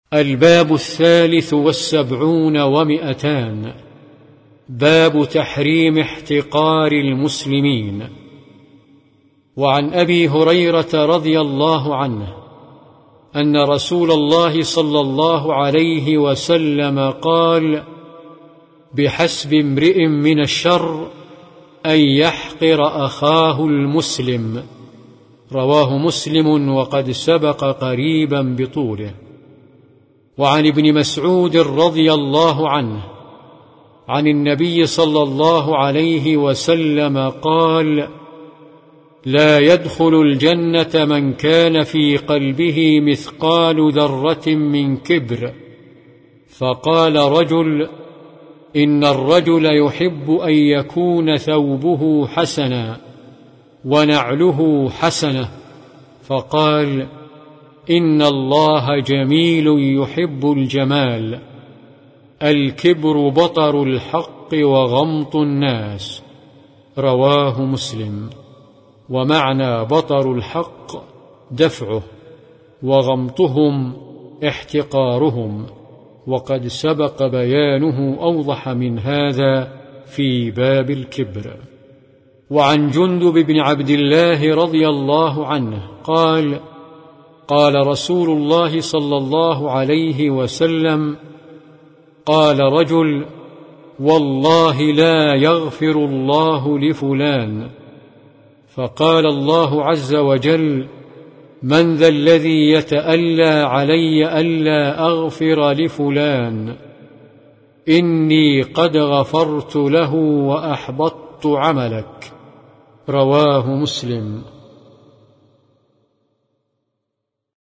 الباب 73 و200. باب تحريم احتقار المسلمين. وعن أبي هريرة رضي الله عنه أن رسول الله صلى الله عليه وسلم قال: بحسب امرئ من الشر أن يحقر أخاه المسلم. رواه مسلم وقد سبق قريبا بطوله. وعن ابن مسعود رضي الله عنه عن النبي صلى الله عليه وسلم قال: لا يدخل الجنة من كان في قلبه مثقال ذرة من كبر. فقال رجل: إن الرجل يحب أن يكون ثوبه حسنا ونعله حسنة. فقال: إن الله جميل يحب الجمال. الكبر بطر الحق وغمط الناس. رواه مسلم. ومعنى بطر الحق دفعه، وغمطهم احتقارهم، وقد سبق بيانه أوضح من هذا في باب الكبر. وعن جندب بن عبد الله رضي الله عنه قال: قال رسول الله صلى الله عليه وسلم: قال رجل: والله لا يغفر الله لفلان. فقال الله عز وجل: من ذا الذي يتألى علي ألا أغفر لفلان؟ إني قد غفرت له وأحبطت عملك. رواه مسلم.